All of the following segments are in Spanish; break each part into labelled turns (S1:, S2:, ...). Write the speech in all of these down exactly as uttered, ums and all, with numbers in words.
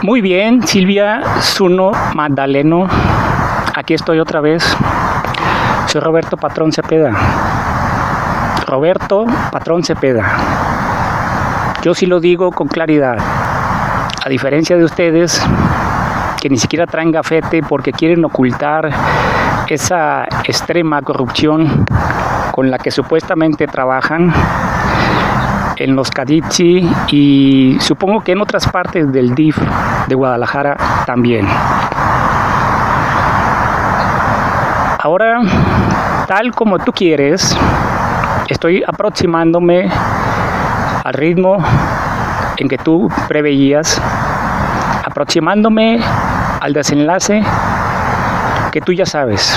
S1: Muy bien, Silvia Zuno Magdaleno. Aquí estoy otra vez. Soy Roberto Patrón Cepeda. Roberto Patrón Cepeda. Yo sí lo digo con claridad. A diferencia de ustedes, que ni siquiera traen gafete porque quieren ocultar esa extrema corrupción con la que supuestamente trabajan en los Cadizi y supongo que en otras partes del D I F de Guadalajara también. Ahora, tal como tú quieres, estoy aproximándome al ritmo en que tú preveías, aproximándome al desenlace que tú ya sabes,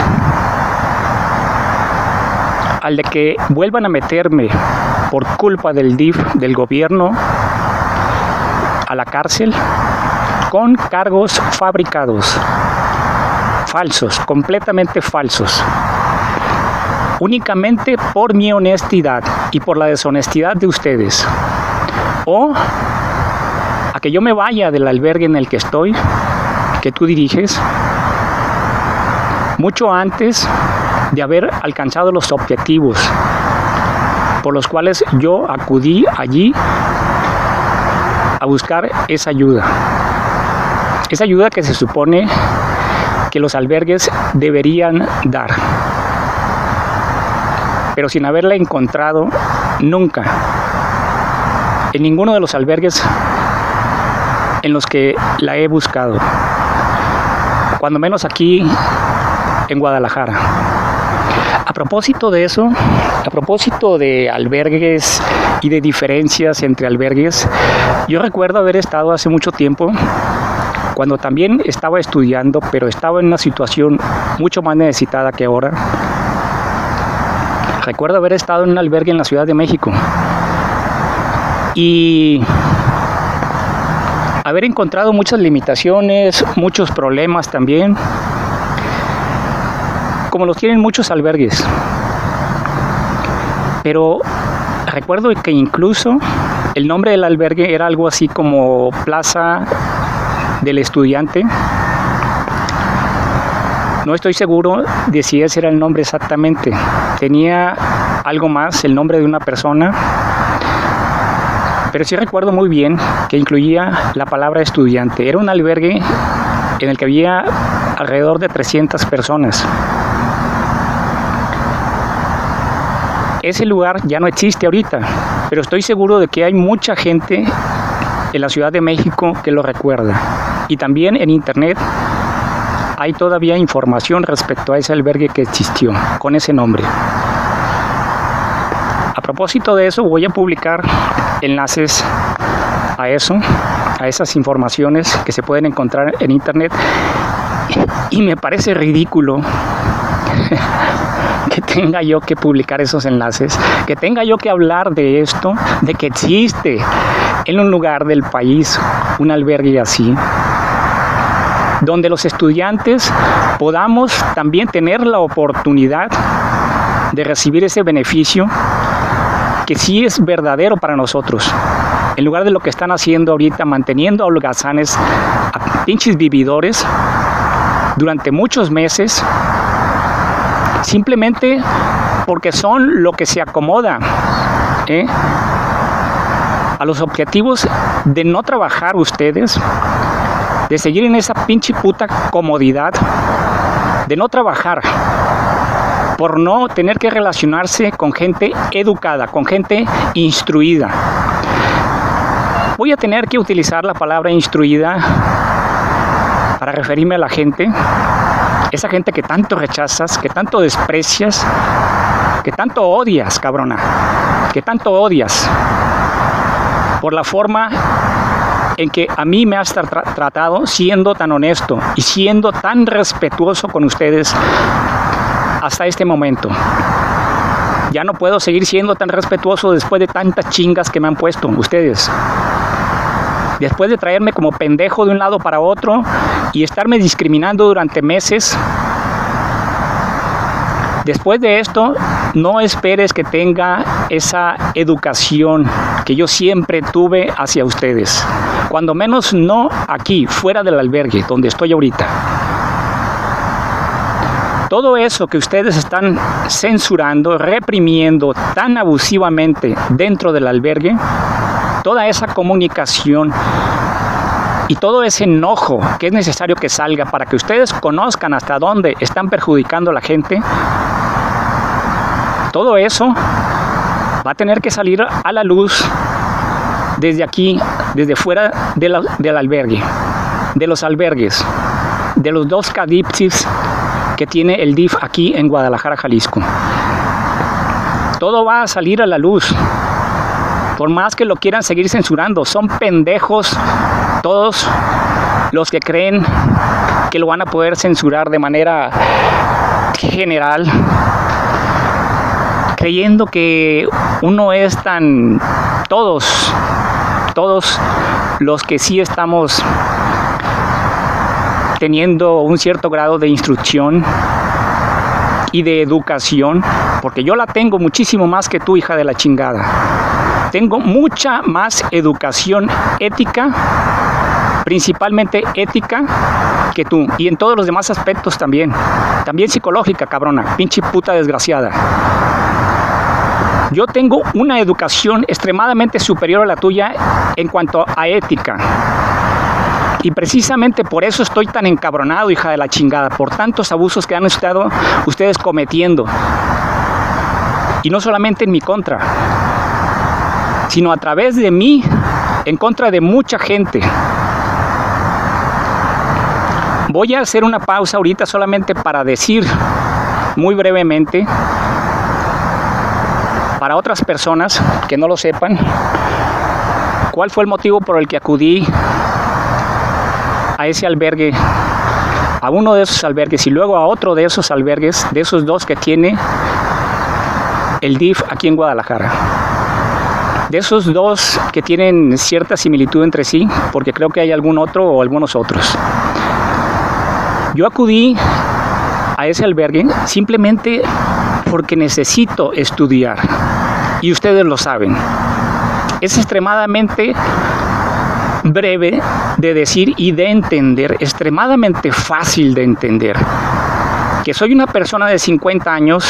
S1: al de que vuelvan a meterme por culpa del D I F, del gobierno, a la cárcel con cargos fabricados, falsos, completamente falsos, únicamente por mi honestidad y por la deshonestidad de ustedes, o a que yo me vaya del albergue en el que estoy, que tú diriges, mucho antes de haber alcanzado los objetivos por los cuales yo acudí allí a buscar esa ayuda. Esa ayuda que se supone que los albergues deberían dar, pero sin haberla encontrado nunca en ninguno de los albergues en los que la he buscado, cuando menos aquí en Guadalajara. A propósito de eso, a propósito de albergues y de diferencias entre albergues, yo recuerdo haber estado hace mucho tiempo, cuando también estaba estudiando, pero estaba en una situación mucho más necesitada que ahora. Recuerdo haber estado en un albergue en la Ciudad de México y haber encontrado muchas limitaciones, muchos problemas también, como los tienen muchos albergues. Pero recuerdo que incluso el nombre del albergue era algo así como Plaza del Estudiante. No estoy seguro de si ese era el nombre exactamente. Tenía algo más, el nombre de una persona. Pero sí recuerdo muy bien que incluía la palabra estudiante. Era un albergue en el que había alrededor de trescientas personas. Ese lugar ya no existe ahorita, pero estoy seguro de que hay mucha gente en la Ciudad de México que lo recuerda. Y también en internet hay todavía información respecto a ese albergue que existió con ese nombre. A propósito de eso, voy a publicar enlaces a eso, a esas informaciones que se pueden encontrar en internet. Y me parece ridículo que tenga yo que publicar esos enlaces, que tenga yo que hablar de esto, de que existe en un lugar del país un albergue así, donde los estudiantes podamos también tener la oportunidad de recibir ese beneficio que sí es verdadero para nosotros, en lugar de lo que están haciendo ahorita, manteniendo a holgazanes, a pinches vividores durante muchos meses, simplemente porque son lo que se acomoda ¿eh? a los objetivos de no trabajar ustedes, de seguir en esa pinche puta comodidad, de no trabajar, por no tener que relacionarse con gente educada, con gente instruida. Voy a tener que utilizar la palabra instruida para referirme a la gente, esa gente que tanto rechazas, que tanto desprecias, que tanto odias, cabrona, que tanto odias por la forma en que a mí me has tra- tratado siendo tan honesto y siendo tan respetuoso con ustedes hasta este momento. Ya no puedo seguir siendo tan respetuoso después de tantas chingas que me han puesto ustedes. Después de traerme como pendejo de un lado para otro y estarme discriminando durante meses. Después de esto, no esperes que tenga esa educación que yo siempre tuve hacia ustedes. Cuando menos no aquí, fuera del albergue, donde estoy ahorita. Todo eso que ustedes están censurando, reprimiendo tan abusivamente dentro del albergue, toda esa comunicación y todo ese enojo que es necesario que salga para que ustedes conozcan hasta dónde están perjudicando a la gente, todo eso va a tener que salir a la luz desde aquí, desde fuera de la, del albergue, de los albergues, de los dos CADIPSIS que tiene el D I F aquí en Guadalajara, Jalisco. Todo va a salir a la luz. Por más que lo quieran seguir censurando, son pendejos todos los que creen que lo van a poder censurar de manera general, creyendo que uno es tan... Todos, todos los que sí estamos teniendo un cierto grado de instrucción y de educación, porque yo la tengo muchísimo más que tú, hija de la chingada. Tengo mucha más educación ética, principalmente ética, que tú, y en todos los demás aspectos también. También psicológica, cabrona, pinche puta desgraciada. Yo tengo una educación extremadamente superior a la tuya en cuanto a ética. Y precisamente por eso estoy tan encabronado, hija de la chingada, por tantos abusos que han estado ustedes cometiendo. Y no solamente en mi contra, sino a través de mí, en contra de mucha gente. Voy a hacer una pausa ahorita solamente para decir muy brevemente, para otras personas que no lo sepan, cuál fue el motivo por el que acudí a ese albergue, a uno de esos albergues y luego a otro de esos albergues, de esos dos que tiene el D I F aquí en Guadalajara. De esos dos que tienen cierta similitud entre sí, porque creo que hay algún otro o algunos otros. Yo acudí a ese albergue simplemente porque necesito estudiar, y ustedes lo saben. Es extremadamente breve de decir y de entender, extremadamente fácil de entender, que soy una persona de cincuenta años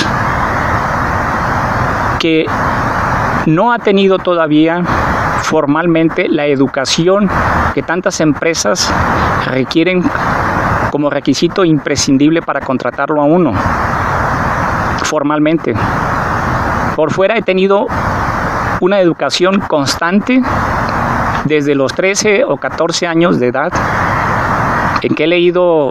S1: que no ha tenido todavía formalmente la educación que tantas empresas requieren como requisito imprescindible para contratarlo a uno formalmente. Por fuera he tenido una educación constante desde los trece o catorce años de edad, en que he leído,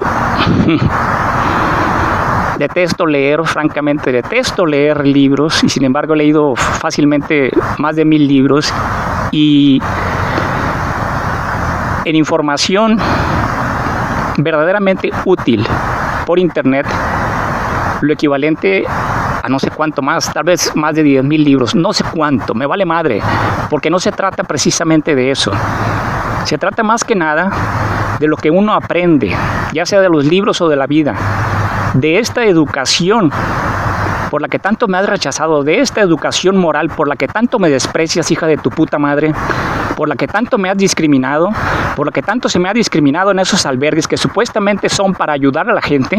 S1: detesto leer, francamente detesto leer libros, y sin embargo he leído fácilmente más de mil libros, y en información verdaderamente útil por internet, lo equivalente a no sé cuánto más, tal vez más de diez mil libros, no sé cuánto, me vale madre, porque no se trata precisamente de eso. Se trata más que nada de lo que uno aprende, ya sea de los libros o de la vida, de esta educación por la que tanto me has rechazado, de esta educación moral por la que tanto me desprecias, hija de tu puta madre, por la que tanto me has discriminado, por la que tanto se me ha discriminado en esos albergues que supuestamente son para ayudar a la gente.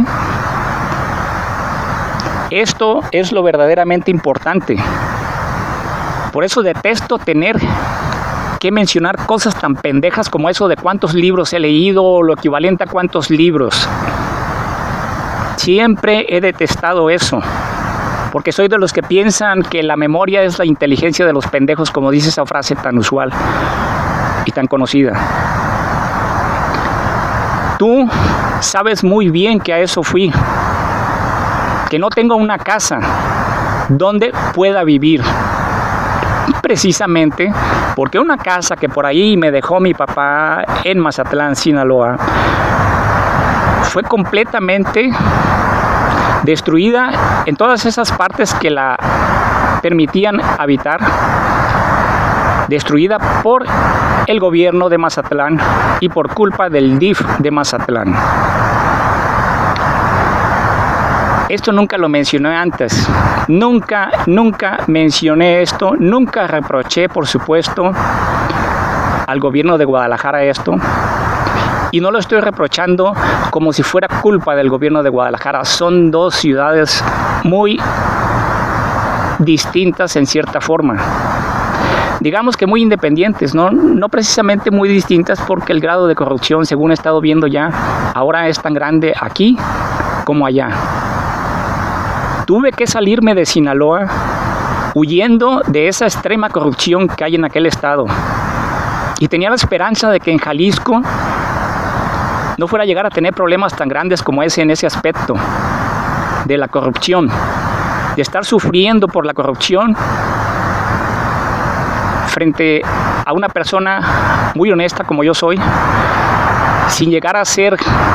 S1: Esto es lo verdaderamente importante. Por eso detesto tener que mencionar cosas tan pendejas como eso de cuántos libros he leído o lo equivalente a cuántos libros. Siempre he detestado eso, porque soy de los que piensan que la memoria es la inteligencia de los pendejos, como dice esa frase tan usual y tan conocida. Tú sabes muy bien que a eso fui, que no tengo una casa donde pueda vivir, precisamente porque una casa que por ahí me dejó mi papá en Mazatlán, Sinaloa, fue completamente destruida en todas esas partes que la permitían habitar, destruida por el gobierno de Mazatlán y por culpa del D I F de Mazatlán. Esto nunca lo mencioné antes, nunca, nunca mencioné esto, nunca reproché, por supuesto, al gobierno de Guadalajara esto. Y no lo estoy reprochando como si fuera culpa del gobierno de Guadalajara. Son dos ciudades muy distintas en cierta forma. Digamos que muy independientes, ¿no? No precisamente muy distintas, porque el grado de corrupción, según he estado viendo ya, ahora es tan grande aquí como allá. Tuve que salirme de Sinaloa huyendo de esa extrema corrupción que hay en aquel estado. Y tenía la esperanza de que en Jalisco no fuera a llegar a tener problemas tan grandes como ese en ese aspecto de la corrupción, de estar sufriendo por la corrupción frente a una persona muy honesta como yo soy, sin llegar a ser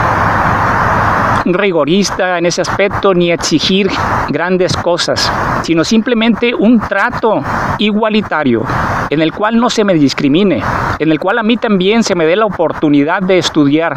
S1: rigorista en ese aspecto ni exigir grandes cosas, sino simplemente un trato igualitario en el cual no se me discrimine, en el cual a mí también se me dé la oportunidad de estudiar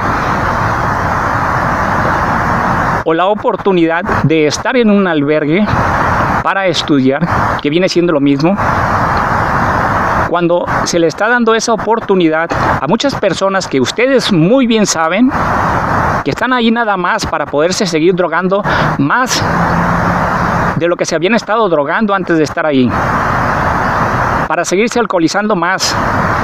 S1: o la oportunidad de estar en un albergue para estudiar, que viene siendo lo mismo. Cuando se le está dando esa oportunidad a muchas personas que ustedes muy bien saben que están ahí nada más para poderse seguir drogando más de lo que se habían estado drogando antes de estar ahí, para seguirse alcoholizando más,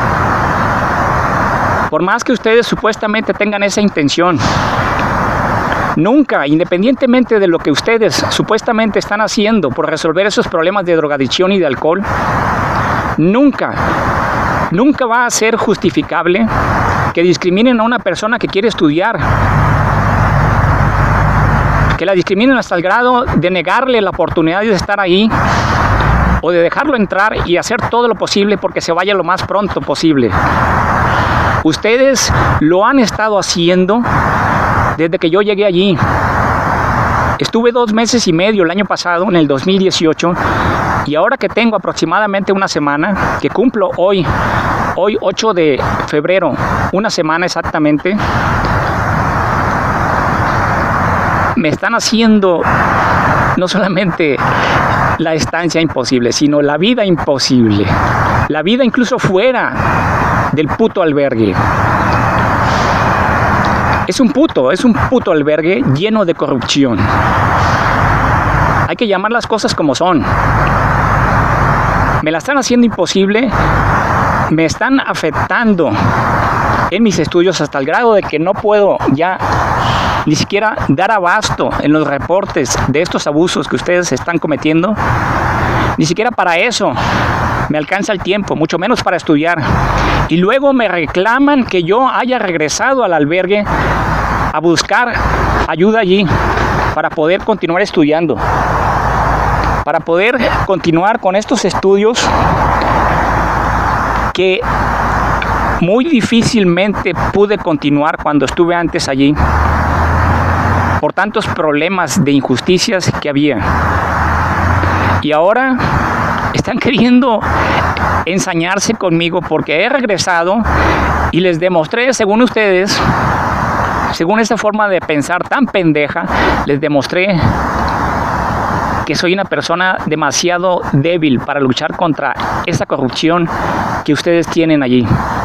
S1: por más que ustedes supuestamente tengan esa intención. Nunca, independientemente de lo que ustedes supuestamente están haciendo por resolver esos problemas de drogadicción y de alcohol, nunca, nunca va a ser justificable que discriminen a una persona que quiere estudiar, que la discriminen hasta el grado de negarle la oportunidad de estar ahí o de dejarlo entrar y hacer todo lo posible porque se vaya lo más pronto posible. Ustedes lo han estado haciendo desde que yo llegué allí. Estuve dos meses y medio el año pasado, en el dos mil dieciocho, y ahora que tengo aproximadamente una semana, que cumplo hoy, hoy ocho de febrero, una semana exactamente, me están haciendo no solamente la estancia imposible, sino la vida imposible. La vida incluso fuera del puto albergue. Es un puto, es un puto albergue lleno de corrupción. Hay que llamar las cosas como son. Me la están haciendo imposible, me están afectando en mis estudios hasta el grado de que no puedo ya ni siquiera dar abasto en los reportes de estos abusos que ustedes están cometiendo. Ni siquiera para eso me alcanza el tiempo, mucho menos para estudiar. Y luego me reclaman que yo haya regresado al albergue a buscar ayuda allí para poder continuar estudiando, para poder continuar con estos estudios que muy difícilmente pude continuar cuando estuve antes allí, por tantos problemas de injusticias que había. Y ahora están queriendo ensañarse conmigo porque he regresado y les demostré, según ustedes, según esa forma de pensar tan pendeja, les demostré que soy una persona demasiado débil para luchar contra esa corrupción que ustedes tienen allí.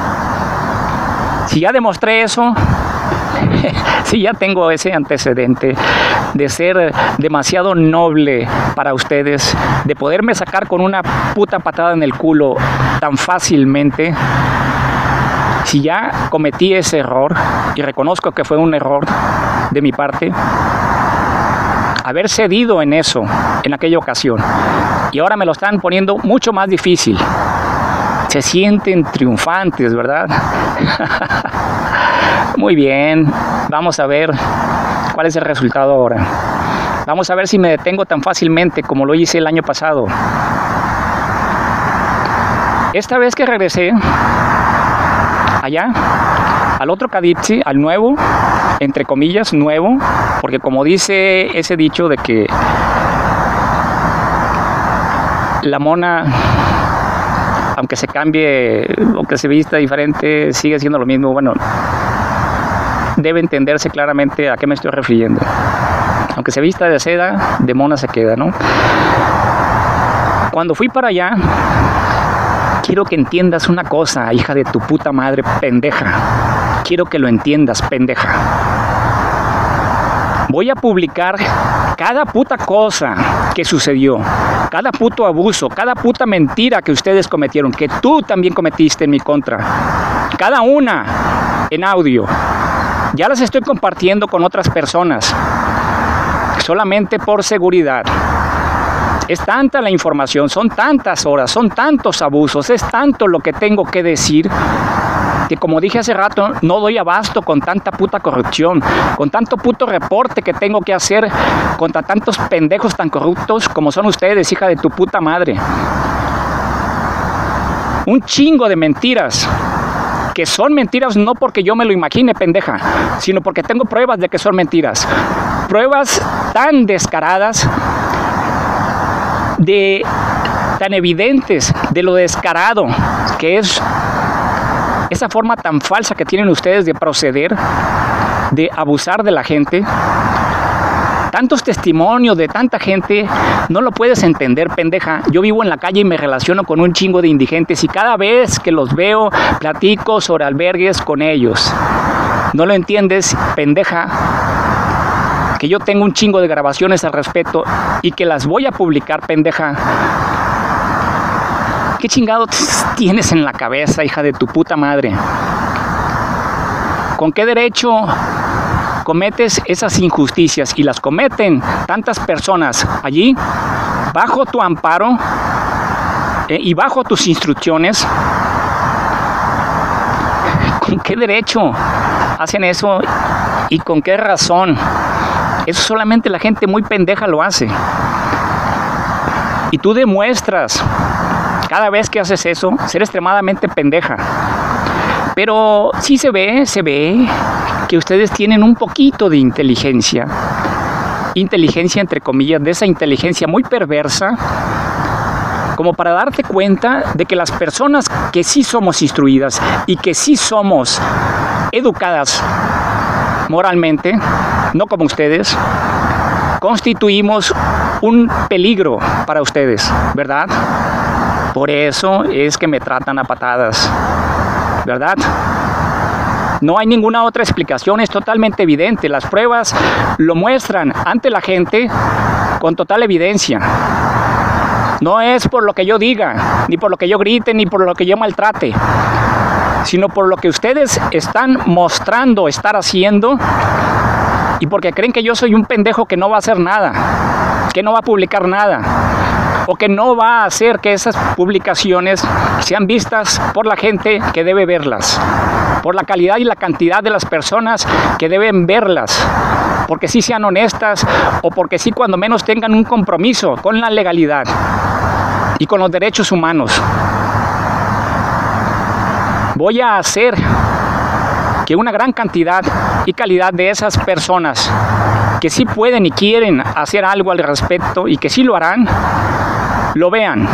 S1: Si ya demostré eso, si ya tengo ese antecedente de ser demasiado noble para ustedes, de poderme sacar con una puta patada en el culo tan fácilmente, si ya cometí ese error, y reconozco que fue un error de mi parte, haber cedido en eso, en aquella ocasión, y ahora me lo están poniendo mucho más difícil. Se sienten triunfantes, ¿verdad? Muy bien, vamos a ver cuál es el resultado ahora. Vamos a ver si me detengo tan fácilmente como lo hice el año pasado. Esta vez que regresé allá, al otro Cadipsi, al nuevo, entre comillas, nuevo, porque como dice ese dicho de que la mona, aunque se cambie, aunque se vista diferente, sigue siendo lo mismo. Bueno, debe entenderse claramente a qué me estoy refiriendo. Aunque se vista de seda, de mona se queda, ¿no? Cuando fui para allá, quiero que entiendas una cosa, hija de tu puta madre, pendeja. Quiero que lo entiendas, pendeja. Voy a publicar cada puta cosa que sucedió, cada puto abuso, cada puta mentira que ustedes cometieron, que tú también cometiste en mi contra. Cada una en audio. Ya las estoy compartiendo con otras personas, solamente por seguridad. Es tanta la información, son tantas horas, son tantos abusos, es tanto lo que tengo que decir, que como dije hace rato, no doy abasto con tanta puta corrupción, con tanto puto reporte que tengo que hacer contra tantos pendejos tan corruptos como son ustedes, hija de tu puta madre. Un chingo de mentiras, que son mentiras no porque yo me lo imagine, pendeja, sino porque tengo pruebas de que son mentiras. Pruebas tan descaradas, de tan evidentes, de lo descarado que es esa forma tan falsa que tienen ustedes de proceder, de abusar de la gente. Tantos testimonios de tanta gente, no lo puedes entender, pendeja. Yo vivo en la calle y me relaciono con un chingo de indigentes y cada vez que los veo, platico sobre albergues con ellos. ¿No lo entiendes, pendeja? Que yo tengo un chingo de grabaciones al respecto y que las voy a publicar, pendeja. ¿Qué chingado tienes en la cabeza, hija de tu puta madre? ¿Con qué derecho cometes esas injusticias? Y las cometen tantas personas allí, bajo tu amparo eh, y bajo tus instrucciones. ¿Con qué derecho hacen eso y con qué razón? Eso solamente la gente muy pendeja lo hace. Y tú demuestras, cada vez que haces eso, ser extremadamente pendeja. Pero sí se ve, se ve que ustedes tienen un poquito de inteligencia. Inteligencia entre comillas, de esa inteligencia muy perversa, como para darte cuenta de que las personas que sí somos instruidas y que sí somos educadas moralmente, no como ustedes, constituimos un peligro para ustedes, ¿verdad? Por eso es que me tratan a patadas, ¿verdad? No hay ninguna otra explicación, es totalmente evidente. Las pruebas lo muestran ante la gente con total evidencia. No es por lo que yo diga, ni por lo que yo grite, ni por lo que yo maltrate, sino por lo que ustedes están mostrando estar haciendo y porque creen que yo soy un pendejo que no va a hacer nada, que no va a publicar nada, o que no va a hacer que esas publicaciones sean vistas por la gente que debe verlas, por la calidad y la cantidad de las personas que deben verlas, porque sí sean honestas o porque sí cuando menos tengan un compromiso con la legalidad y con los derechos humanos. Voy a hacer que una gran cantidad y calidad de esas personas que sí pueden y quieren hacer algo al respecto y que sí lo harán, lo vean.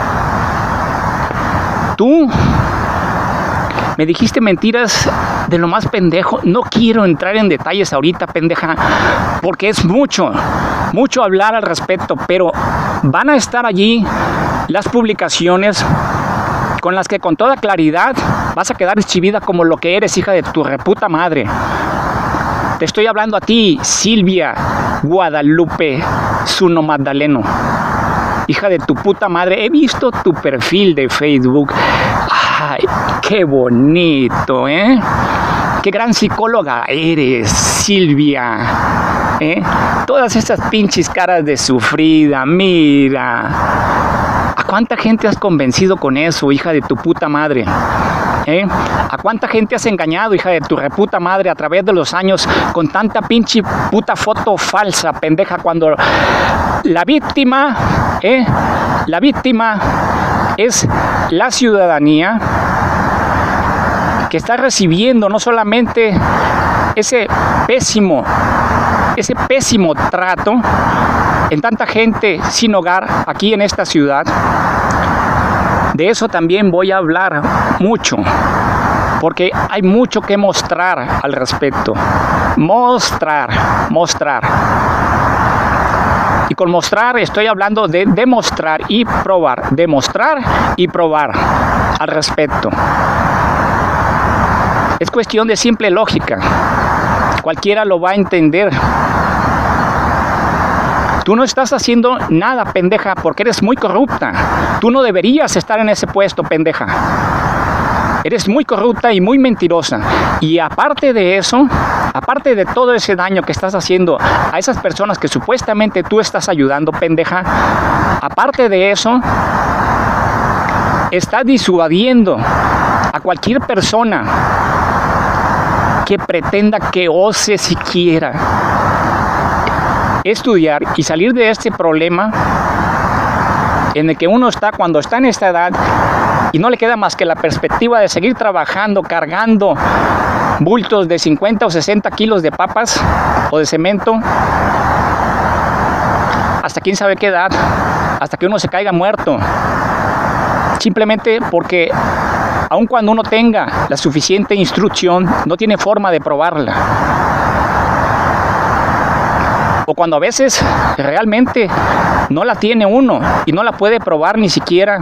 S1: Tú me dijiste mentiras de lo más pendejo. No quiero entrar en detalles ahorita, pendeja, porque es mucho, mucho hablar al respecto, pero van a estar allí las publicaciones con las que con toda claridad vas a quedar exhibida como lo que eres, hija de tu reputa madre. Te estoy hablando a ti, Silvia Guadalupe Zuno Magdaleno, hija de tu puta madre. He visto tu perfil de Facebook. Ay, qué bonito, ¿eh? Qué gran psicóloga eres, Silvia, ¿eh? Todas esas pinches caras de sufrida, mira. ¿A cuánta gente has convencido con eso, hija de tu puta madre? ¿Eh? ¿A cuánta gente has engañado, hija de tu reputa madre, a través de los años con tanta pinche puta foto falsa, pendeja, cuando la víctima, ¿eh? La víctima es la ciudadanía que está recibiendo no solamente ese pésimo, ese pésimo trato en tanta gente sin hogar aquí en esta ciudad. De eso también voy a hablar mucho, porque hay mucho que mostrar al respecto. Mostrar, mostrar. Y con mostrar estoy hablando de demostrar y probar. Demostrar y probar. al respecto. Es cuestión de simple lógica. Cualquiera lo va a entender. Tú no estás haciendo nada, pendeja, porque eres muy corrupta. Tú no deberías estar en ese puesto, pendeja. Eres muy corrupta y muy mentirosa. Y aparte de eso, aparte de todo ese daño que estás haciendo a esas personas que supuestamente tú estás ayudando, pendeja, aparte de eso, estás disuadiendo a cualquier persona que pretenda que ose siquiera estudiar y salir de este problema en el que uno está cuando está en esta edad y no le queda más que la perspectiva de seguir trabajando, cargando bultos de cincuenta o sesenta kilos de papas o de cemento hasta quién sabe qué edad, hasta que uno se caiga muerto, simplemente porque aun cuando uno tenga la suficiente instrucción, no tiene forma de probarla. O cuando a veces realmente no la tiene uno y no la puede probar ni siquiera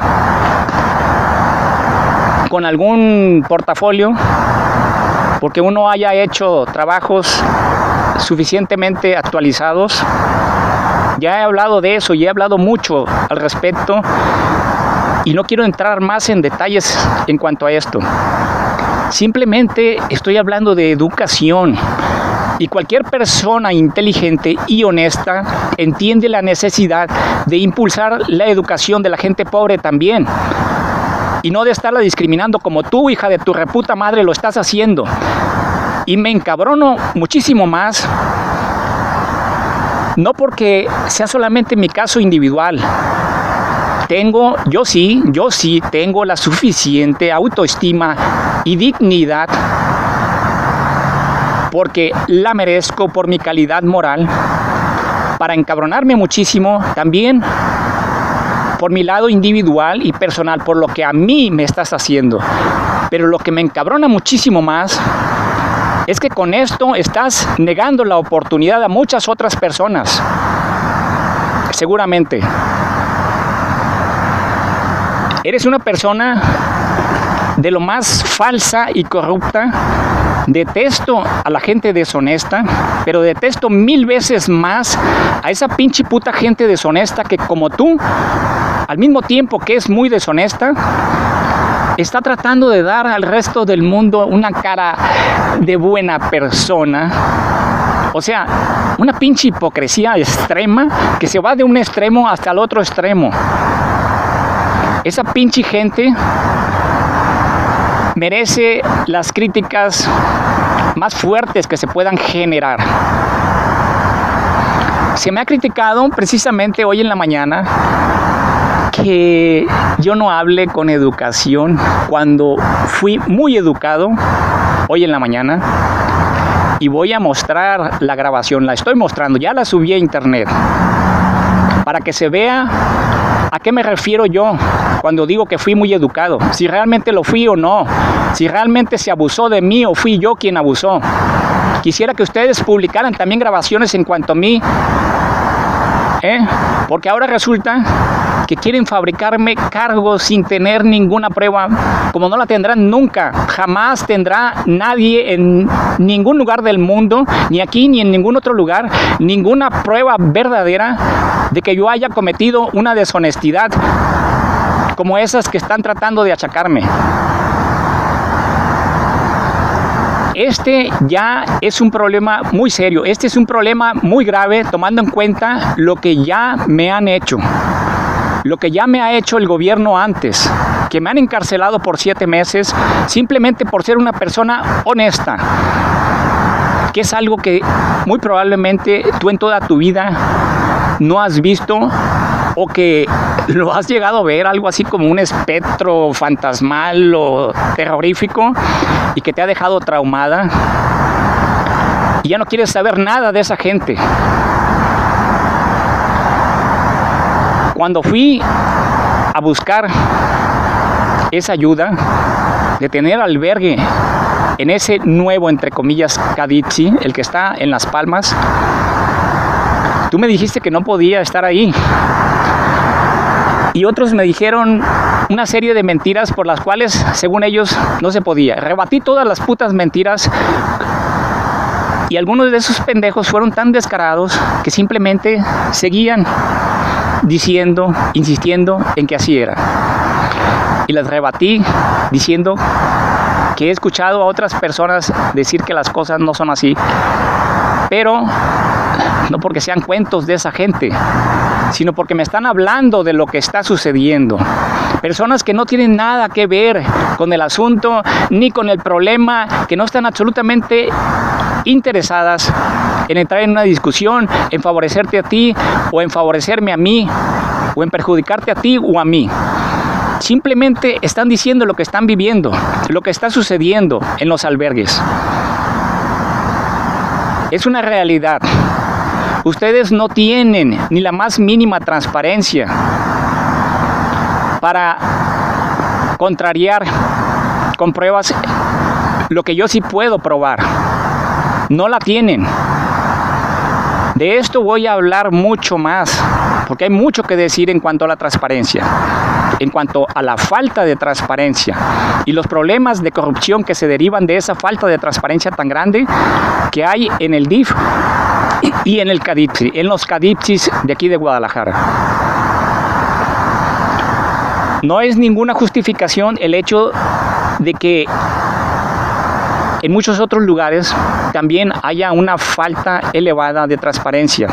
S1: con algún portafolio, porque uno haya hecho trabajos suficientemente actualizados. Ya he hablado de eso y he hablado mucho al respecto y no quiero entrar más en detalles en cuanto a esto. Simplemente estoy hablando de educación. Y cualquier persona inteligente y honesta entiende la necesidad de impulsar la educación de la gente pobre también. Y no de estarla discriminando como tú, hija de tu reputa madre, lo estás haciendo. Y me encabrono muchísimo más, no porque sea solamente mi caso individual. Tengo, yo sí, yo sí tengo la suficiente autoestima y dignidad, porque la merezco por mi calidad moral, para encabronarme muchísimo también por mi lado individual y personal, por lo que a mí me estás haciendo. Pero lo que me encabrona muchísimo más es que con esto estás negando la oportunidad a muchas otras personas. Seguramente eres una persona de lo más falsa y corrupta. Detesto a la gente deshonesta, pero detesto mil veces más a esa pinche puta gente deshonesta que, como tú, al mismo tiempo que es muy deshonesta, está tratando de dar al resto del mundo una cara de buena persona. O sea, una pinche hipocresía extrema que se va de un extremo hasta el otro extremo. Esa pinche gente merece las críticas más fuertes que se puedan generar. Se me ha criticado precisamente hoy en la mañana que yo no hable con educación cuando fui muy educado hoy en la mañana, y voy a mostrar la grabación, la estoy mostrando, ya la subí a internet para que se vea a qué me refiero yo cuando digo que fui muy educado, si realmente lo fui o no, si realmente se abusó de mí o fui yo quien abusó. Quisiera que ustedes publicaran también grabaciones en cuanto a mí, ¿eh? Porque ahora resulta que quieren fabricarme cargos sin tener ninguna prueba, como no la tendrán nunca. Jamás tendrá nadie en ningún lugar del mundo, ni aquí ni en ningún otro lugar, ninguna prueba verdadera de que yo haya cometido una deshonestidad como esas que están tratando de achacarme. Este ya es un problema muy serio, este es un problema muy grave, tomando en cuenta lo que ya me han hecho. Lo que ya me ha hecho el gobierno antes, que me han encarcelado por siete meses simplemente por ser una persona honesta, que es algo que muy probablemente tú en toda tu vida no has visto, o que lo has llegado a ver, algo así como un espectro fantasmal o terrorífico, y que te ha dejado traumada y ya no quieres saber nada de esa gente. Cuando fui a buscar esa ayuda de tener albergue en ese nuevo, entre comillas, Cadizi, el que está en Las Palmas, tú me dijiste que no podía estar ahí. Y otros me dijeron una serie de mentiras por las cuales, según ellos, no se podía. Rebatí todas las putas mentiras y algunos de esos pendejos fueron tan descarados que simplemente seguían diciendo, insistiendo en que así era. Y las rebatí diciendo que he escuchado a otras personas decir que las cosas no son así, pero no porque sean cuentos de esa gente, sino porque me están hablando de lo que está sucediendo. Personas que no tienen nada que ver con el asunto ni con el problema, que no están absolutamente interesadas en entrar en una discusión, en favorecerte a ti o en favorecerme a mí, o en perjudicarte a ti o a mí. Simplemente están diciendo lo que están viviendo, lo que está sucediendo en los albergues. Es una realidad. Ustedes no tienen ni la más mínima transparencia para contrariar con pruebas lo que yo sí puedo probar. No la tienen. De esto voy a hablar mucho más, porque hay mucho que decir en cuanto a la transparencia, en cuanto a la falta de transparencia y los problemas de corrupción que se derivan de esa falta de transparencia tan grande que hay en el D I F y en el CADIPSI, en los CADIPSIs de aquí de Guadalajara. No es ninguna justificación el hecho de que en muchos otros lugares también haya una falta elevada de transparencia.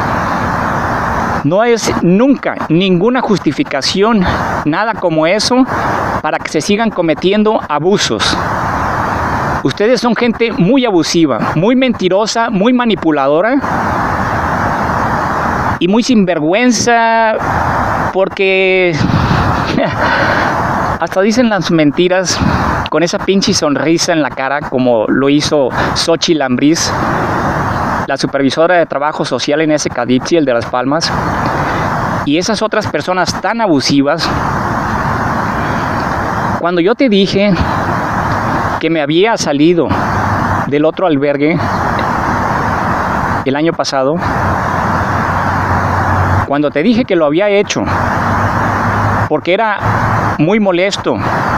S1: No es nunca ninguna justificación, nada como eso, para que se sigan cometiendo abusos. Ustedes son gente muy abusiva, muy mentirosa, muy manipuladora y muy sinvergüenza, porque hasta dicen las mentiras con esa pinche sonrisa en la cara, como lo hizo Xochitl Ambriz, la supervisora de trabajo social en ese CADIPSI, el de Las Palmas, y esas otras personas tan abusivas. Cuando yo te dije que me había salido del otro albergue el año pasado, cuando te dije que lo había hecho porque era muy molesto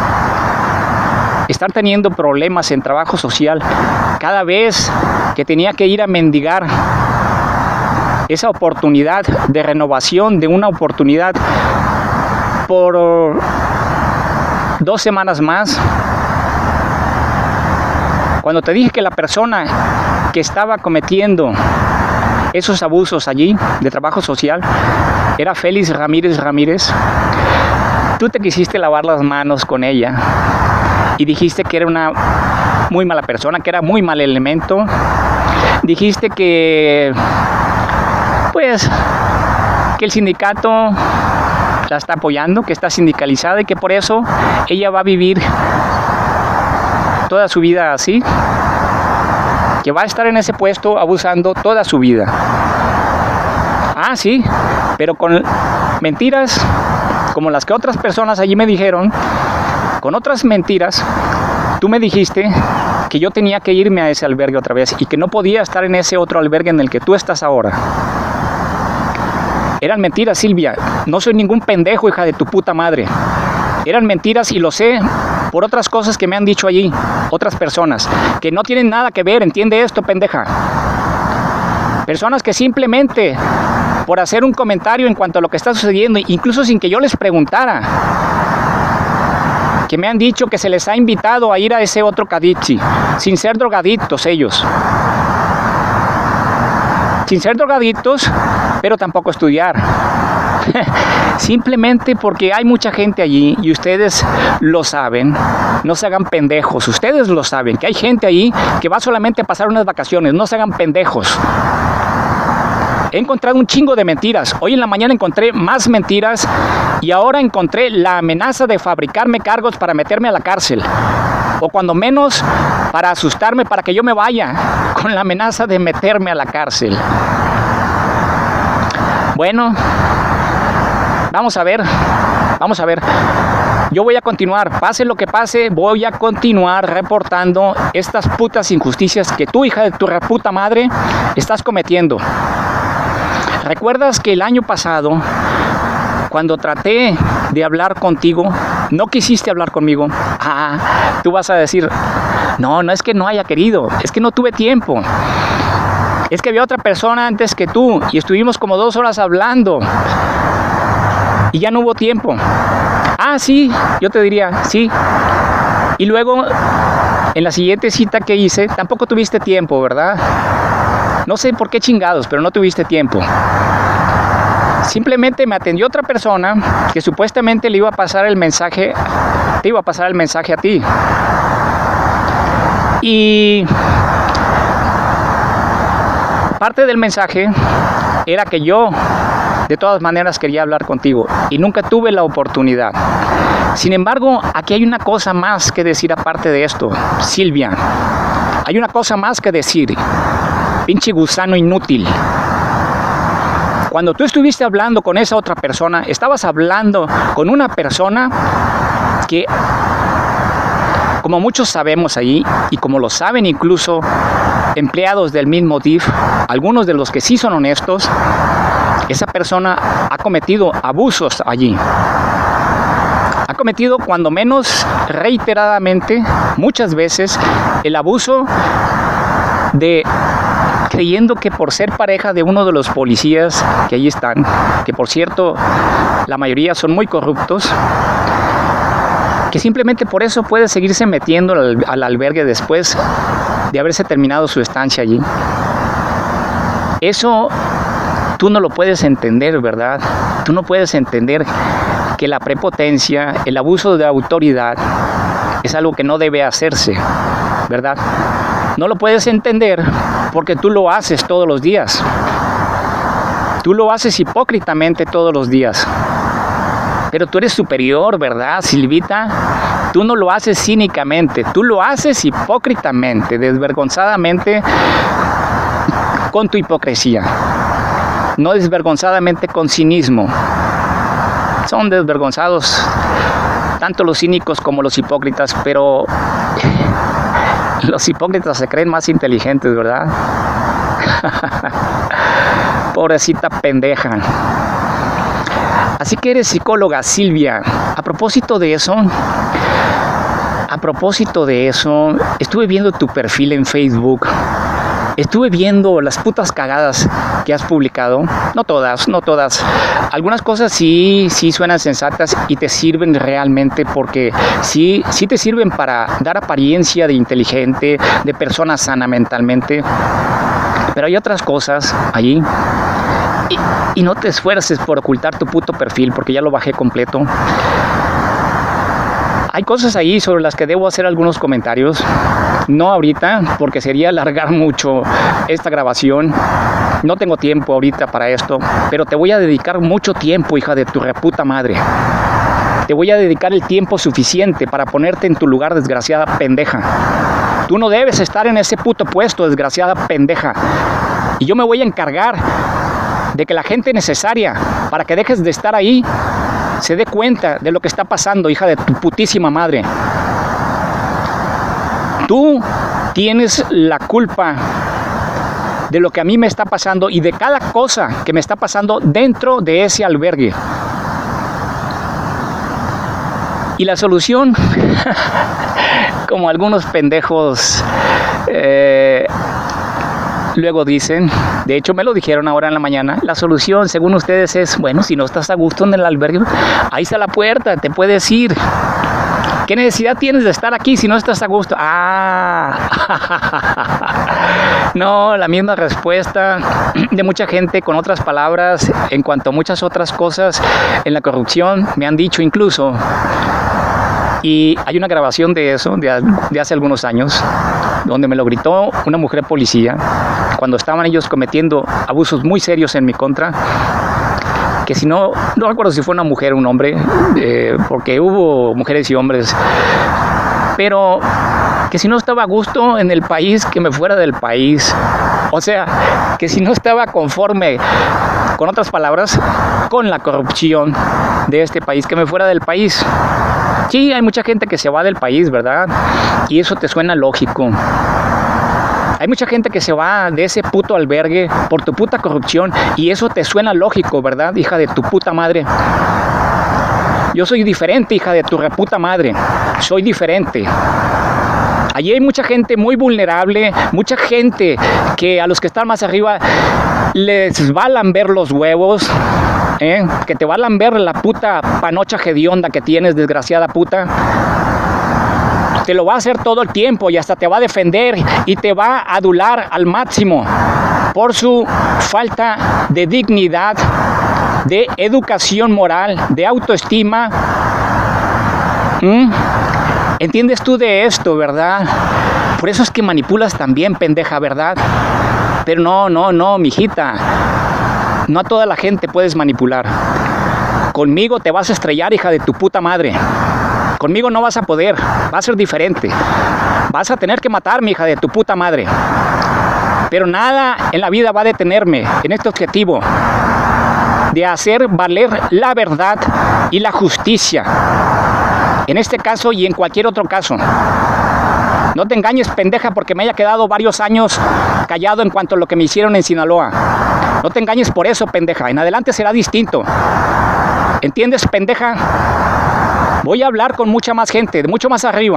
S1: estar teniendo problemas en trabajo social cada vez que tenía que ir a mendigar esa oportunidad de renovación, de una oportunidad por dos semanas más. Cuando te dije que la persona que estaba cometiendo esos abusos allí de trabajo social era Félix Ramírez Ramírez, tú te quisiste lavar las manos con ella y dijiste que era una muy mala persona, que era muy mal elemento. Dijiste que, pues, que el sindicato la está apoyando, que está sindicalizada y que por eso ella va a vivir toda su vida así, que va a estar en ese puesto abusando toda su vida. Ah, sí, pero con mentiras como las que otras personas allí me dijeron, con otras mentiras, tú me dijiste que yo tenía que irme a ese albergue otra vez y que no podía estar en ese otro albergue en el que tú estás ahora. Eran mentiras, Silvia. No soy ningún pendejo, hija de tu puta madre. Eran mentiras y lo sé por otras cosas que me han dicho allí, otras personas, que no tienen nada que ver, entiende esto, pendeja. Personas que simplemente, por hacer un comentario en cuanto a lo que está sucediendo, incluso sin que yo les preguntara, que me han dicho que se les ha invitado a ir a ese otro CADIPSI, sin ser drogadictos ellos. Sin ser drogadictos, pero tampoco estudiar. Simplemente porque hay mucha gente allí y ustedes lo saben. No se hagan pendejos, ustedes lo saben, que hay gente allí que va solamente a pasar unas vacaciones. No se hagan pendejos. He encontrado un chingo de mentiras. Hoy en la mañana encontré más mentiras y ahora encontré la amenaza de fabricarme cargos para meterme a la cárcel. O cuando menos para asustarme, para que yo me vaya, con la amenaza de meterme a la cárcel. Bueno, vamos a ver, vamos a ver. Yo voy a continuar, pase lo que pase, voy a continuar reportando estas putas injusticias que tú, hija de tu reputa madre, estás cometiendo. ¿Recuerdas que el año pasado, cuando traté de hablar contigo, no quisiste hablar conmigo. Ah, tú vas a decir, no, no es que no haya querido, es que no tuve tiempo. Es que había otra persona antes que tú y estuvimos como dos horas hablando y ya no hubo tiempo. Ah, sí, yo te diría, sí. Y luego, en la siguiente cita que hice, tampoco tuviste tiempo, ¿verdad? No sé por qué chingados, pero no tuviste tiempo. Simplemente me atendió otra persona que supuestamente le iba a pasar el mensaje, te iba a pasar el mensaje a ti. Y parte del mensaje era que yo de todas maneras quería hablar contigo y nunca tuve la oportunidad. Sin embargo, aquí hay una cosa más que decir aparte de esto, Silvia. Hay una cosa más que decir, pinche gusano inútil. Cuando tú estuviste hablando con esa otra persona, estabas hablando con una persona que, como muchos sabemos allí, y como lo saben incluso empleados del mismo D I F, algunos de los que sí son honestos, esa persona ha cometido abusos allí. Ha cometido, cuando menos reiteradamente, muchas veces, el abuso de creyendo que por ser pareja de uno de los policías que allí están, que por cierto la mayoría son muy corruptos, que simplemente por eso puede seguirse metiendo al, al albergue después de haberse terminado su estancia allí. Eso tú no lo puedes entender, ¿verdad? Tú no puedes entender que la prepotencia, el abuso de autoridad es algo que no debe hacerse, ¿verdad? No lo puedes entender porque tú lo haces todos los días. Tú lo haces hipócritamente todos los días. Pero tú eres superior, ¿verdad, Silvita? Tú no lo haces cínicamente, tú lo haces hipócritamente, desvergonzadamente, con tu hipocresía. No desvergonzadamente con cinismo. Son desvergonzados tanto los cínicos como los hipócritas, pero los hipócritas se creen más inteligentes, ¿verdad? Pobrecita pendeja. Así que eres psicóloga, Silvia. A propósito de eso, a propósito de eso, estuve viendo tu perfil en Facebook. Estuve viendo las putas cagadas que has publicado. No todas, no todas. Algunas cosas sí, sí suenan sensatas y te sirven realmente porque sí, sí te sirven para dar apariencia de inteligente, de persona sana mentalmente. Pero hay otras cosas allí. Y, y no te esfuerces por ocultar tu puto perfil porque ya lo bajé completo. Hay cosas ahí sobre las que debo hacer algunos comentarios. No ahorita, porque sería alargar mucho esta grabación. No tengo tiempo ahorita para esto, pero te voy a dedicar mucho tiempo, hija de tu reputa madre. Te voy a dedicar el tiempo suficiente para ponerte en tu lugar, desgraciada pendeja. Tú no debes estar en ese puto puesto, desgraciada pendeja. Y yo me voy a encargar de que la gente necesaria para que dejes de estar ahí se dé cuenta de lo que está pasando, hija de tu putísima madre. Tú tienes la culpa de lo que a mí me está pasando y de cada cosa que me está pasando dentro de ese albergue. Y la solución, como algunos pendejos eh, luego dicen, de hecho me lo dijeron ahora en la mañana, la solución según ustedes es, bueno, si no estás a gusto en el albergue, ahí está la puerta, te puedes ir. ¿Qué necesidad tienes de estar aquí si no estás a gusto? Ah, no, la misma respuesta de mucha gente con otras palabras en cuanto a muchas otras cosas en la corrupción, me han dicho incluso. Y hay una grabación de eso, de, de hace algunos años, donde me lo gritó una mujer policía, cuando estaban ellos cometiendo abusos muy serios en mi contra, que si no, no recuerdo si fue una mujer o un hombre, eh, porque hubo mujeres y hombres, pero que si no estaba a gusto en el país, que me fuera del país. O sea, que si no estaba conforme, con otras palabras, con la corrupción de este país, que me fuera del país. Sí, hay mucha gente que se va del país, ¿verdad? Y eso te suena lógico. Hay mucha gente que se va de ese puto albergue por tu puta corrupción y eso te suena lógico, ¿verdad, hija de tu puta madre? Yo soy diferente, hija de tu reputa madre. Soy diferente. Allí hay mucha gente muy vulnerable, mucha gente que a los que están más arriba les va a lamber los huevos, ¿eh? Que te va a lamber la puta panocha hedionda que tienes, desgraciada puta. Te lo va a hacer todo el tiempo y hasta te va a defender y te va a adular al máximo por su falta de dignidad, de educación moral, de autoestima. ¿Mm? ¿Entiendes tú de esto, verdad? Por eso es que manipulas también, pendeja, ¿verdad? Pero no, no, no, mijita. No a toda la gente puedes manipular. Conmigo te vas a estrellar, hija de tu puta madre. Conmigo no vas a poder, va a ser diferente. Vas a tener que matarme, hija de tu puta madre. Pero nada en la vida va a detenerme en este objetivo de hacer valer la verdad y la justicia. En este caso y en cualquier otro caso. No te engañes, pendeja, porque me haya quedado varios años callado en cuanto a lo que me hicieron en Sinaloa. No te engañes por eso, pendeja. En adelante será distinto. ¿Entiendes, pendeja? Voy a hablar con mucha más gente, de mucho más arriba.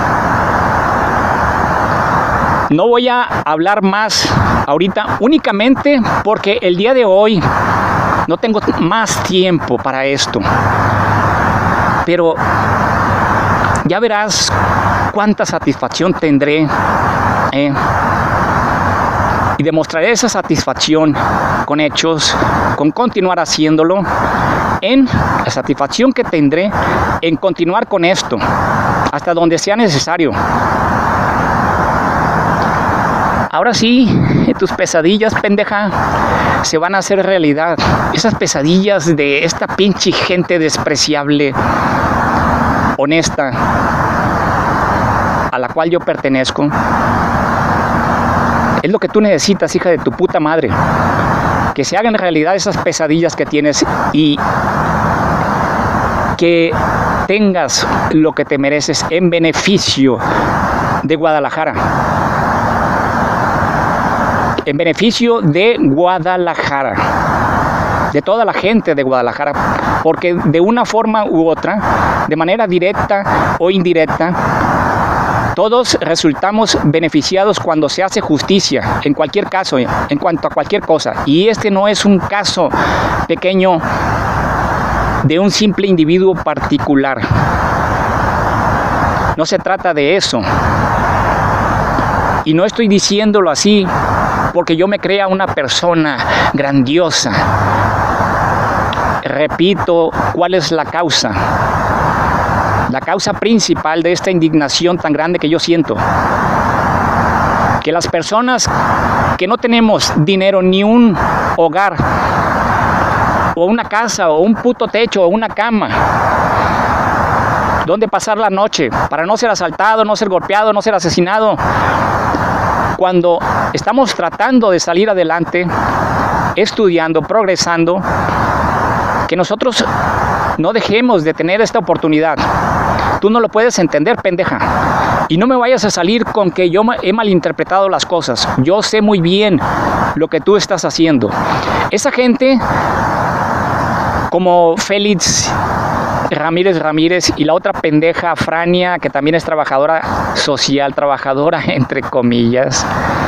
S1: No voy a hablar más ahorita únicamente porque el día de hoy no tengo más tiempo para esto. Pero ya verás cuánta satisfacción tendré, ¿eh? Y demostraré esa satisfacción con hechos, con continuar haciéndolo, en la satisfacción que tendré en continuar con esto, hasta donde sea necesario. Ahora sí, tus pesadillas, pendeja, se van a hacer realidad. Esas pesadillas de esta pinche gente despreciable, honesta, a la cual yo pertenezco. Es lo que tú necesitas, hija de tu puta madre. Que se hagan realidad esas pesadillas que tienes y que tengas lo que te mereces en beneficio de Guadalajara. En beneficio de Guadalajara. De toda la gente de Guadalajara. Porque de una forma u otra, de manera directa o indirecta, todos resultamos beneficiados cuando se hace justicia, en cualquier caso, en cuanto a cualquier cosa. Y este no es un caso pequeño de un simple individuo particular. No se trata de eso. Y no estoy diciéndolo así porque yo me crea una persona grandiosa. Repito, ¿cuál es la causa? La causa principal de esta indignación tan grande que yo siento. Que las personas que no tenemos dinero ni un hogar, o una casa, o un puto techo, o una cama, donde pasar la noche, para no ser asaltado, no ser golpeado, no ser asesinado. Cuando estamos tratando de salir adelante, estudiando, progresando, que nosotros no dejemos de tener esta oportunidad. Tú no lo puedes entender, pendeja. Y no me vayas a salir con que yo he malinterpretado las cosas. Yo sé muy bien lo que tú estás haciendo. Esa gente, como Félix Ramírez Ramírez y la otra pendeja, Frania, que también es trabajadora social, trabajadora entre comillas.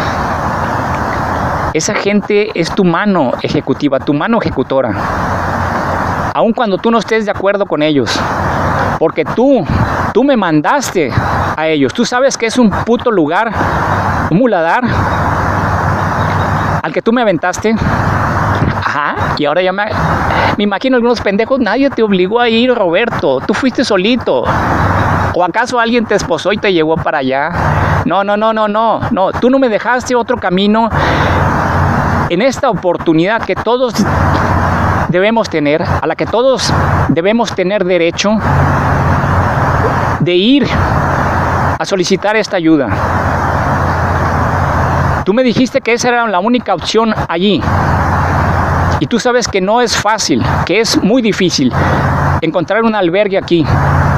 S1: Esa gente es tu mano ejecutiva, tu mano ejecutora. Aun cuando tú no estés de acuerdo con ellos. Porque tú, tú me mandaste a ellos. Tú sabes que es un puto lugar, un muladar, al que tú me aventaste. Ajá, y ahora ya me, me imagino algunos pendejos, nadie te obligó a ir, Roberto. Tú fuiste solito. ¿O acaso alguien te esposó y te llevó para allá? No, no, no, no, no. No, tú no me dejaste otro camino en esta oportunidad que todos debemos tener, a la que todos debemos tener derecho de ir a solicitar esta ayuda. Tú me dijiste que esa era la única opción allí. Y tú sabes que no es fácil, que es muy difícil encontrar un albergue aquí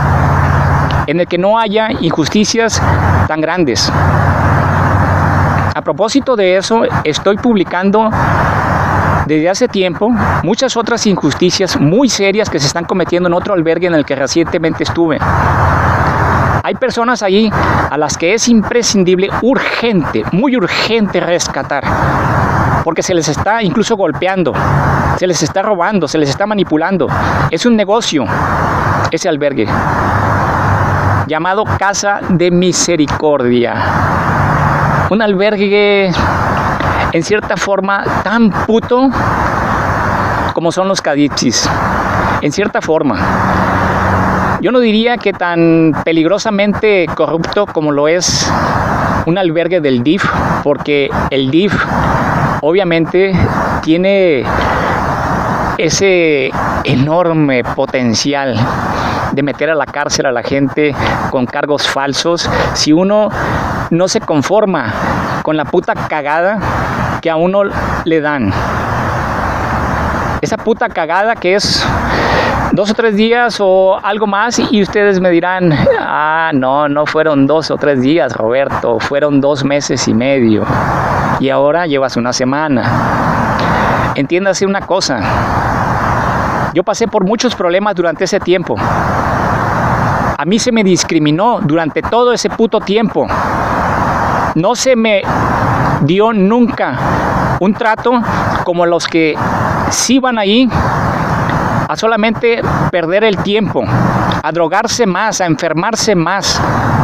S1: en el que no haya injusticias tan grandes. A propósito de eso, estoy publicando desde hace tiempo muchas otras injusticias muy serias que se están cometiendo en otro albergue en el que recientemente estuve. Hay personas allí a las que es imprescindible, urgente, muy urgente rescatar, porque se les está incluso golpeando, se les está robando, se les está manipulando. Es un negocio ese albergue llamado Casa de Misericordia. Un albergue en cierta forma tan puto como son los Cadipsis, en cierta forma. Yo no diría que tan peligrosamente corrupto como lo es un albergue del D I F, porque el D I F obviamente tiene ese enorme potencial de meter a la cárcel a la gente con cargos falsos si uno no se conforma con la puta cagada que a uno le dan. Esa puta cagada que es dos o tres días o algo más, y ustedes me dirán, ah, no, no fueron dos o tres días, Roberto, fueron dos meses y medio, y ahora llevas una semana. Entiéndase una cosa, yo pasé por muchos problemas durante ese tiempo. A mí se me discriminó durante todo ese puto tiempo. No se me dio nunca un trato como los que sí van ahí a solamente perder el tiempo, a drogarse más, a enfermarse más.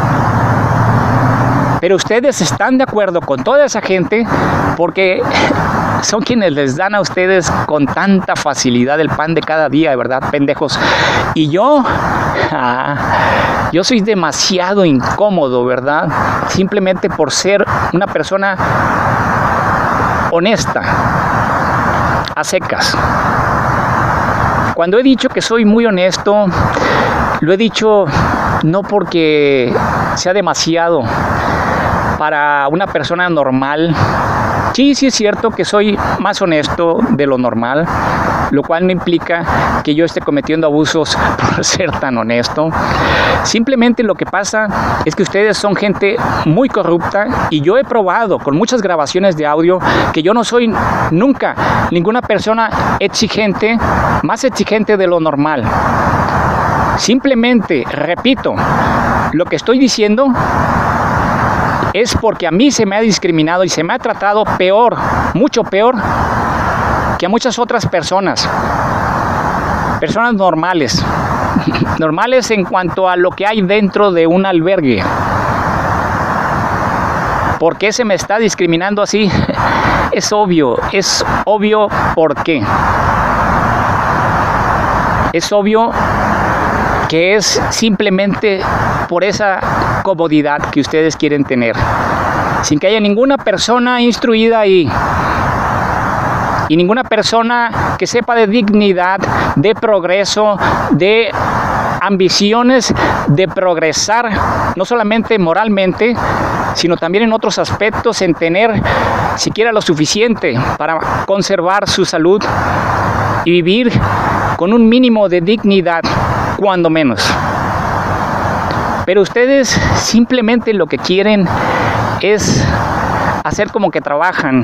S1: Pero ustedes están de acuerdo con toda esa gente porque son quienes les dan a ustedes con tanta facilidad el pan de cada día, de verdad, pendejos. Y yo, ah, yo soy demasiado incómodo, ¿verdad? Simplemente por ser una persona honesta, a secas. Cuando he dicho que soy muy honesto, lo he dicho no porque sea demasiado para una persona normal. Sí, sí es cierto que soy más honesto de lo normal, lo cual no implica que yo esté cometiendo abusos por ser tan honesto. Simplemente lo que pasa es que ustedes son gente muy corrupta y yo he probado con muchas grabaciones de audio que yo no soy nunca ninguna persona exigente, más exigente de lo normal. Simplemente, repito, lo que estoy diciendo es porque a mí se me ha discriminado y se me ha tratado peor, mucho peor que a muchas otras personas. Personas normales. Normales en cuanto a lo que hay dentro de un albergue. ¿Por qué se me está discriminando así? Es obvio, es obvio por qué. Es obvio que es simplemente por esa comodidad que ustedes quieren tener, sin que haya ninguna persona instruida ahí y ninguna persona que sepa de dignidad, de progreso, de ambiciones de progresar, no solamente moralmente, sino también en otros aspectos, en tener siquiera lo suficiente para conservar su salud y vivir con un mínimo de dignidad, cuando menos. Pero ustedes simplemente lo que quieren es hacer como que trabajan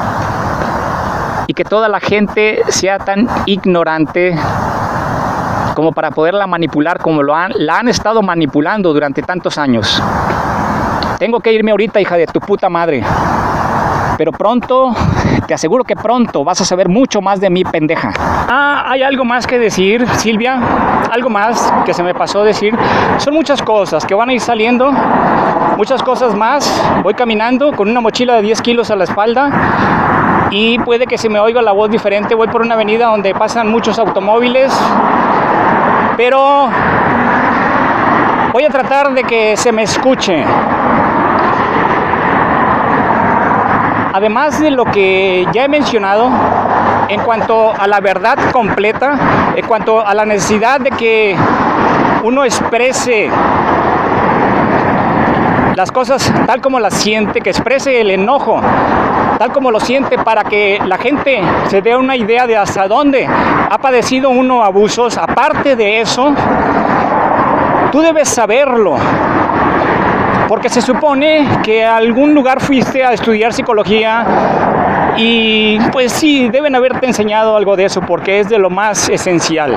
S1: y que toda la gente sea tan ignorante como para poderla manipular como lo han, la han estado manipulando durante tantos años. Tengo que irme ahorita, hija de tu puta madre. Pero pronto, te aseguro que pronto vas a saber mucho más de mí, pendeja. Ah, hay algo más que decir, Silvia. Algo más que se me pasó decir. Son muchas cosas que van a ir saliendo. Muchas cosas más. Voy caminando con una mochila de diez kilos a la espalda. Y puede que se me oiga la voz diferente. Voy por una avenida donde pasan muchos automóviles. Pero voy a tratar de que se me escuche. Además de lo que ya he mencionado, en cuanto a la verdad completa, en cuanto a la necesidad de que uno exprese las cosas tal como las siente, que exprese el enojo tal como lo siente, para que la gente se dé una idea de hasta dónde ha padecido uno abusos. Aparte de eso, tú debes saberlo. Porque se supone que a algún lugar fuiste a estudiar psicología y pues sí, deben haberte enseñado algo de eso porque es de lo más esencial.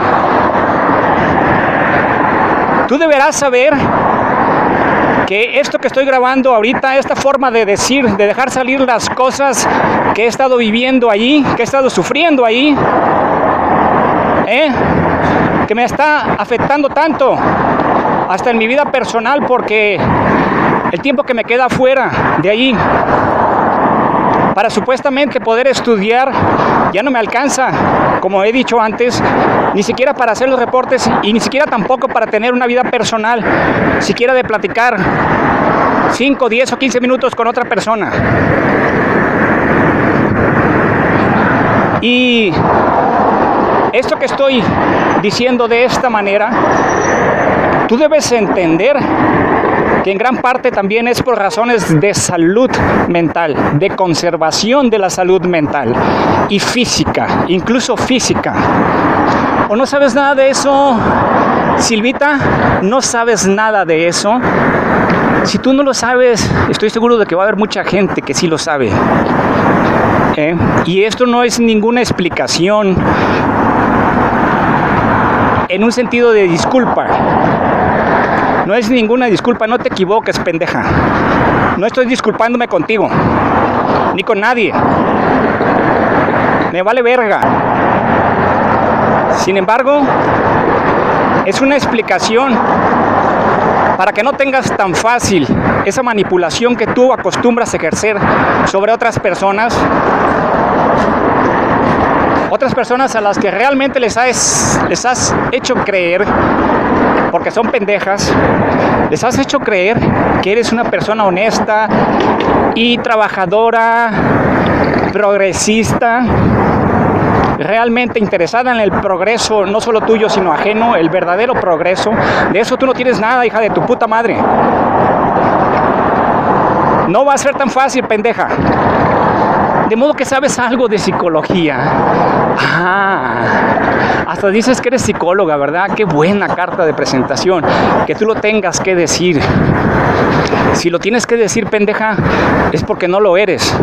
S1: Tú deberás saber que esto que estoy grabando ahorita, esta forma de decir, de dejar salir las cosas que he estado viviendo allí, que he estado sufriendo ahí, ¿eh? que me está afectando tanto, hasta en mi vida personal, porque el tiempo que me queda fuera de allí, para supuestamente poder estudiar, ya no me alcanza, como he dicho antes, ni siquiera para hacer los reportes y ni siquiera tampoco para tener una vida personal, siquiera de platicar cinco, diez o quince minutos con otra persona. Y esto que estoy diciendo de esta manera, tú debes entender que en gran parte también es por razones de salud mental, de conservación de la salud mental y física, incluso física. ¿O no sabes nada de eso, Silvita? ¿No sabes nada de eso? Si tú no lo sabes, estoy seguro de que va a haber mucha gente que sí lo sabe. ¿Eh? Y esto no es ninguna explicación en un sentido de disculpa. No es ninguna disculpa, no te equivoques, pendeja. No estoy disculpándome contigo, ni con nadie. Me vale verga. Sin embargo, es una explicación para que no tengas tan fácil esa manipulación que tú acostumbras a ejercer sobre otras personas. Otras personas a las que realmente les has, les has hecho creer, porque son pendejas, les has hecho creer que eres una persona honesta y trabajadora, progresista, realmente interesada en el progreso, no solo tuyo, sino ajeno, el verdadero progreso. De eso tú no tienes nada, hija de tu puta madre. No va a ser tan fácil, pendeja. De modo que sabes algo de psicología. Ah, hasta dices que eres psicóloga, ¿verdad? Qué buena carta de presentación. Que tú lo tengas que decir. Si lo tienes que decir, pendeja, es porque no lo eres.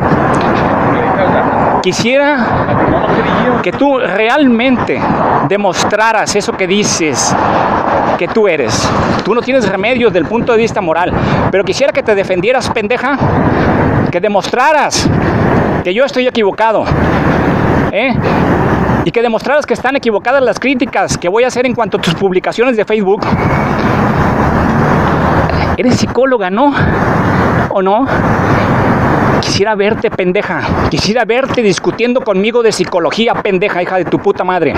S1: Quisiera que tú realmente demostraras eso que dices que tú eres. Tú no tienes remedio desde el punto de vista moral, pero quisiera que te defendieras, pendeja, que demostraras que yo estoy equivocado, ¿eh? Y que demostraras que están equivocadas las críticas que voy a hacer en cuanto a tus publicaciones de Facebook. Eres psicóloga, ¿no? ¿O no? Quisiera verte, pendeja. Quisiera verte discutiendo conmigo de psicología, pendeja, hija de tu puta madre.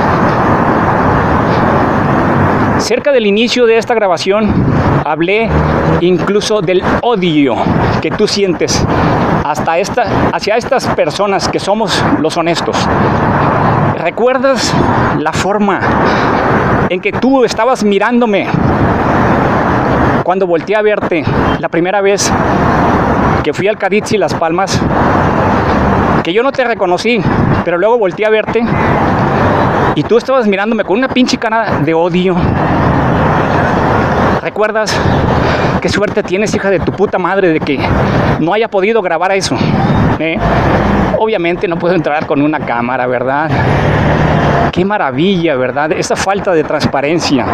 S1: Cerca del inicio de esta grabación, hablé incluso del odio que tú sientes hasta esta, hacia estas personas que somos los honestos. ¿Recuerdas la forma en que tú estabas mirándome cuando volteé a verte la primera vez que fui al Cadix y Las Palmas? Que yo no te reconocí, pero luego volteé a verte y tú estabas mirándome con una pinche cara de odio. ¿Recuerdas? Qué suerte tienes, hija de tu puta madre, de que no haya podido grabar eso, ¿eh? Obviamente no puedo entrar con una cámara, ¿verdad? Qué maravilla, ¿verdad? Esa falta de transparencia.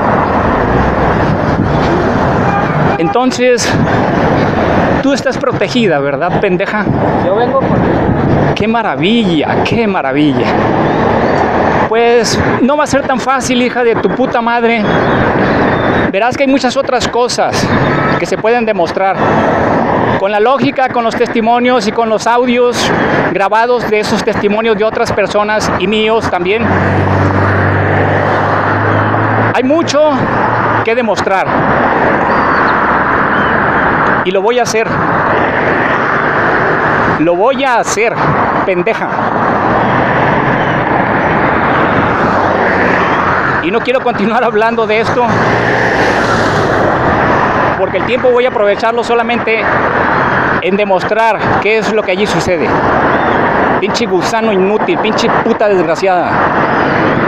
S1: Entonces, tú estás protegida, ¿verdad, pendeja?
S2: Yo vengo por...
S1: ¡Qué maravilla! ¡Qué maravilla! Pues no va a ser tan fácil, hija de tu puta madre. Verás que hay muchas otras cosas que se pueden demostrar con la lógica, con los testimonios y con los audios grabados de esos testimonios de otras personas y míos también. Hay mucho que demostrar y lo voy a hacer. Lo voy a hacer, pendeja. Y no quiero continuar hablando de esto porque el tiempo voy a aprovecharlo solamente en demostrar qué es lo que allí sucede. Pinche gusano inútil, pinche puta desgraciada.